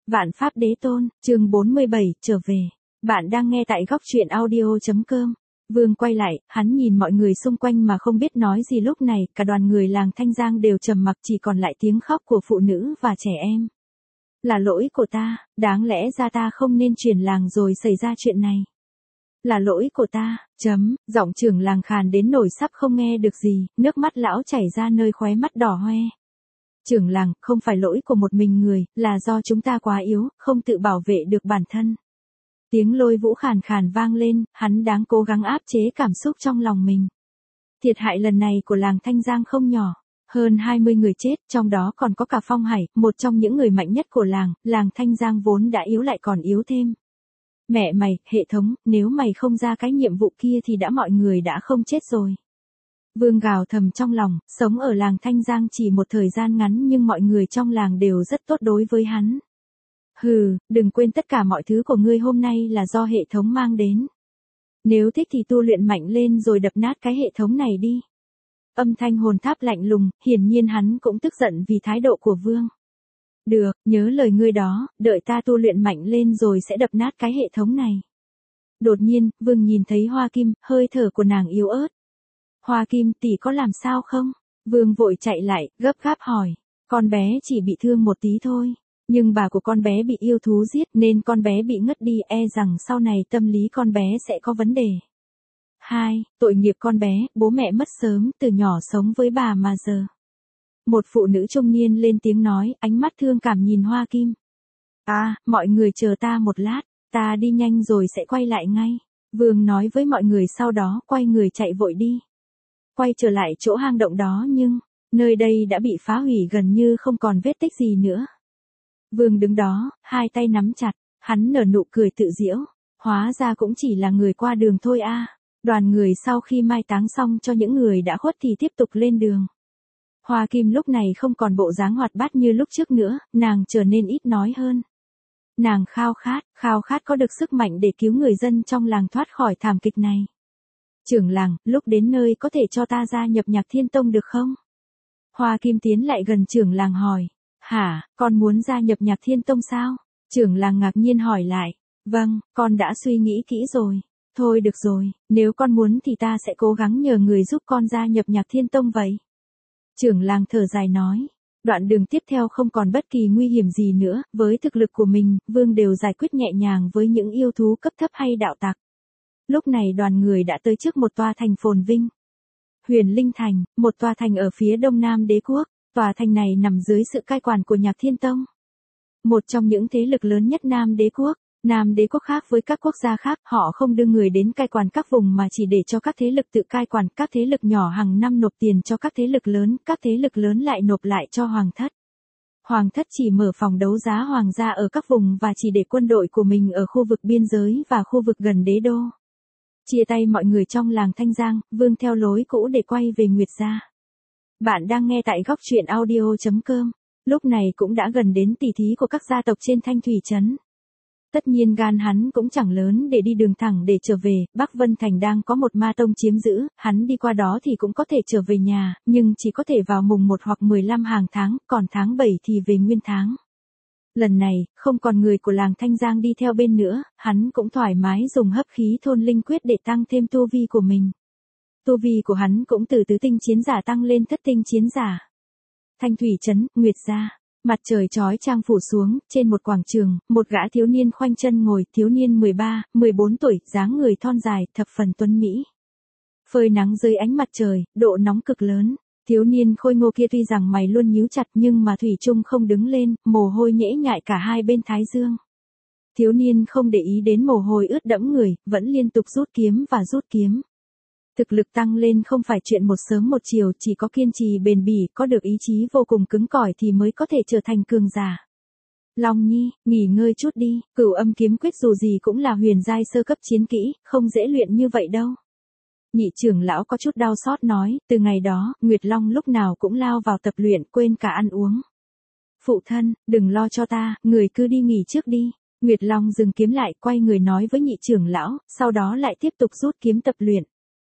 Vạn Pháp Đế Tôn, chương 47, trở về. Bạn đang nghe tại góc truyện audio.com. Vương quay lại, hắn nhìn mọi người xung quanh mà không biết nói gì lúc này, cả đoàn người làng Thanh Giang đều trầm mặc chỉ còn lại tiếng khóc của phụ nữ và trẻ em. Là lỗi của ta, đáng lẽ ra ta không nên chuyển làng rồi xảy ra chuyện này. Là lỗi của ta, giọng trưởng làng khàn đến nỗi sắp không nghe được gì, nước mắt lão chảy ra nơi khóe mắt đỏ hoe. Trưởng làng, không phải lỗi của một mình người, là do chúng ta quá yếu, không tự bảo vệ được bản thân. Tiếng Lôi Vũ khàn khàn vang lên, hắn đáng cố gắng áp chế cảm xúc trong lòng mình. Thiệt hại lần này của làng Thanh Giang không nhỏ. Hơn 20 người chết, trong đó còn có cả Phong Hải, một trong những người mạnh nhất của làng Thanh Giang vốn đã yếu lại còn yếu thêm. Mẹ mày, hệ thống, nếu mày không ra cái nhiệm vụ kia thì mọi người đã không chết rồi. Vương gào thầm trong lòng, sống ở làng Thanh Giang chỉ một thời gian ngắn nhưng mọi người trong làng đều rất tốt đối với hắn. Hừ, đừng quên tất cả mọi thứ của ngươi hôm nay là do hệ thống mang đến. Nếu thích thì tu luyện mạnh lên rồi đập nát cái hệ thống này đi. Âm thanh hồn tháp lạnh lùng, hiển nhiên hắn cũng tức giận vì thái độ của Vương. Được, nhớ lời ngươi đó, đợi ta tu luyện mạnh lên rồi sẽ đập nát cái hệ thống này. Đột nhiên, Vương nhìn thấy Hoa Kim, hơi thở của nàng yếu ớt. Hoa Kim tỷ có làm sao không? Vương vội chạy lại, gấp gáp hỏi. Con bé chỉ bị thương một tí thôi. Nhưng bà của con bé bị yêu thú giết nên con bé bị ngất đi, e rằng sau này tâm lý con bé sẽ có vấn đề. 2. Tội nghiệp con bé, bố mẹ mất sớm, từ nhỏ sống với bà mà giờ. Một phụ nữ trung niên lên tiếng nói, ánh mắt thương cảm nhìn Hoa Kim. Mọi người chờ ta một lát, ta đi nhanh rồi sẽ quay lại ngay. Vương nói với mọi người sau đó quay người chạy vội đi. Quay trở lại chỗ hang động đó nhưng, nơi đây đã bị phá hủy gần như không còn vết tích gì nữa. Vương đứng đó, hai tay nắm chặt, hắn nở nụ cười tự giễu. Hóa ra cũng chỉ là người qua đường thôi a. Đoàn người sau khi mai táng xong cho những người đã khuất thì tiếp tục lên đường. Hoa Kim lúc này không còn bộ dáng hoạt bát như lúc trước nữa, nàng trở nên ít nói hơn. Nàng khao khát có được sức mạnh để cứu người dân trong làng thoát khỏi thảm kịch này. Trưởng làng, lúc đến nơi có thể cho ta gia nhập Nhạc Thiên Tông được không? Hoa Kim tiến lại gần trưởng làng hỏi. Hả, con muốn gia nhập Nhạc Thiên Tông sao? Trưởng làng ngạc nhiên hỏi lại. Vâng, con đã suy nghĩ kỹ rồi. Thôi được rồi, nếu con muốn thì ta sẽ cố gắng nhờ người giúp con gia nhập Nhạc Thiên Tông vậy. Trưởng làng thở dài nói. Đoạn đường tiếp theo không còn bất kỳ nguy hiểm gì nữa, với thực lực của mình, Vương đều giải quyết nhẹ nhàng với những yêu thú cấp thấp hay đạo tặc. Lúc này đoàn người đã tới trước một tòa thành phồn vinh. Huyền Linh Thành, một tòa thành ở phía đông nam đế quốc. Tòa thành này nằm dưới sự cai quản của Nhạc Thiên Tông. Một trong những thế lực lớn nhất Nam Đế quốc. Nam Đế quốc khác với các quốc gia khác, họ không đưa người đến cai quản các vùng mà chỉ để cho các thế lực tự cai quản. Các thế lực nhỏ hàng năm nộp tiền cho các thế lực lớn lại nộp lại cho hoàng thất. Hoàng thất chỉ mở phòng đấu giá hoàng gia ở các vùng và chỉ để quân đội của mình ở khu vực biên giới và khu vực gần đế đô. Chia tay mọi người trong làng Thanh Giang, Vương theo lối cũ để quay về Nguyệt gia. Bạn đang nghe tại góc truyện audio.com. Lúc này cũng đã gần đến tỷ thí của các gia tộc trên Thanh Thủy Trấn. Tất nhiên gan hắn cũng chẳng lớn để đi đường thẳng để trở về, Bắc Vân Thành đang có một ma tông chiếm giữ, hắn đi qua đó thì cũng có thể trở về nhà, nhưng chỉ có thể vào mùng 1 hoặc 15 hàng tháng, còn tháng 7 thì về nguyên tháng. Lần này, không còn người của làng Thanh Giang đi theo bên nữa, hắn cũng thoải mái dùng hấp khí thôn linh quyết để tăng thêm tu vi của mình. Tu vi của hắn cũng từ tứ tinh chiến giả tăng lên thất tinh chiến giả. Thanh Thủy Trấn, Nguyệt gia. Mặt trời chói chang phủ xuống, trên một quảng trường, một gã thiếu niên khoanh chân ngồi, thiếu niên 13, 14 tuổi, dáng người thon dài, thập phần tuấn mỹ. Phơi nắng dưới ánh mặt trời, độ nóng cực lớn. Thiếu niên khôi ngô kia tuy rằng mày luôn nhíu chặt nhưng mà thủy chung không đứng lên, mồ hôi nhễ nhại cả hai bên thái dương. Thiếu niên không để ý đến mồ hôi ướt đẫm người, vẫn liên tục rút kiếm và rút kiếm. Thực lực tăng lên không phải chuyện một sớm một chiều, chỉ có kiên trì bền bỉ, có được ý chí vô cùng cứng cỏi thì mới có thể trở thành cường giả. Long Nhi, nghỉ ngơi chút đi, Cửu Âm kiếm quyết dù gì cũng là huyền giai sơ cấp chiến kỹ, không dễ luyện như vậy đâu. Nhị trưởng lão có chút đau xót nói, từ ngày đó, Nguyệt Long lúc nào cũng lao vào tập luyện, quên cả ăn uống. Phụ thân, đừng lo cho ta, người cứ đi nghỉ trước đi. Nguyệt Long dừng kiếm lại, quay người nói với nhị trưởng lão, sau đó lại tiếp tục rút kiếm tập luyện.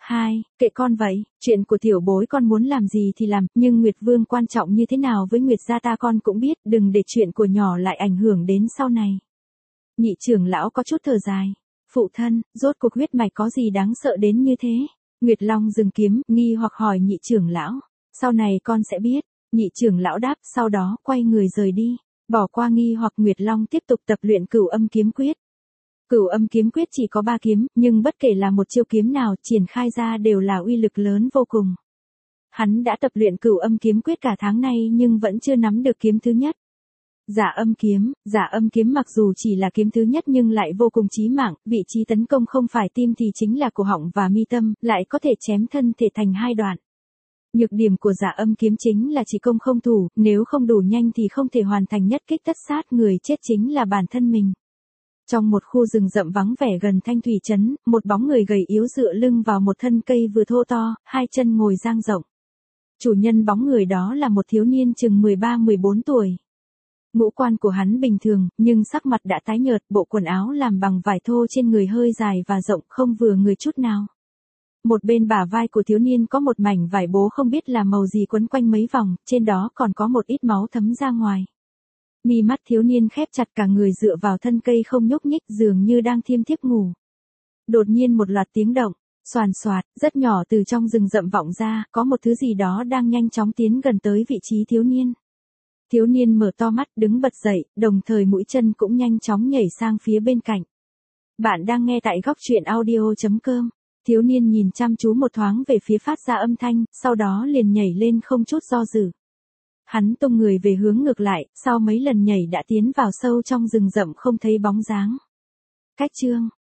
2. Kệ con vậy, chuyện của tiểu bối con muốn làm gì thì làm, nhưng Nguyệt Vương quan trọng như thế nào với Nguyệt gia ta con cũng biết, đừng để chuyện của nhỏ lại ảnh hưởng đến sau này. Nhị trưởng lão có chút thở dài. Phụ thân, rốt cuộc huyết mạch có gì đáng sợ đến như thế? Nguyệt Long dừng kiếm, nghi hoặc hỏi nhị trưởng lão. Sau này con sẽ biết. Nhị trưởng lão đáp, sau đó quay người rời đi. Bỏ qua nghi hoặc Nguyệt Long tiếp tục tập luyện Cửu Âm Kiếm Quyết. Cửu Âm Kiếm Quyết chỉ có 3 kiếm, nhưng bất kể là một chiêu kiếm nào triển khai ra đều là uy lực lớn vô cùng. Hắn đã tập luyện Cửu Âm Kiếm Quyết cả tháng nay nhưng vẫn chưa nắm được kiếm thứ nhất. Giả âm kiếm mặc dù chỉ là kiếm thứ nhất nhưng lại vô cùng chí mạng, vị trí tấn công không phải tim thì chính là cổ họng và mi tâm, lại có thể chém thân thể thành 2 đoạn. Nhược điểm của giả âm kiếm chính là chỉ công không thủ, nếu không đủ nhanh thì không thể hoàn thành nhất kích tất sát, người chết chính là bản thân mình. Trong một khu rừng rậm vắng vẻ gần Thanh Thủy Trấn, một bóng người gầy yếu dựa lưng vào một thân cây vừa thô to, 2 chân ngồi dang rộng. Chủ nhân bóng người đó là một thiếu niên chừng 13-14 tuổi. Ngũ quan của hắn bình thường, nhưng sắc mặt đã tái nhợt, bộ quần áo làm bằng vải thô trên người hơi dài và rộng không vừa người chút nào. Một bên bả vai của thiếu niên có một mảnh vải bố không biết là màu gì quấn quanh mấy vòng, trên đó còn có một ít máu thấm ra ngoài. Mi mắt thiếu niên khép chặt, cả người dựa vào thân cây không nhúc nhích, dường như đang thiêm thiếp ngủ. Đột nhiên một loạt tiếng động, xoàn xoạt, rất nhỏ từ trong rừng rậm vọng ra, có một thứ gì đó đang nhanh chóng tiến gần tới vị trí thiếu niên. Thiếu niên mở to mắt đứng bật dậy, đồng thời mũi chân cũng nhanh chóng nhảy sang phía bên cạnh. Bạn đang nghe tại góc truyện audio.com. Thiếu niên nhìn chăm chú một thoáng về phía phát ra âm thanh, sau đó liền nhảy lên không chút do dự. Hắn tung người về hướng ngược lại, sau mấy lần nhảy đã tiến vào sâu trong rừng rậm không thấy bóng dáng. Cách chương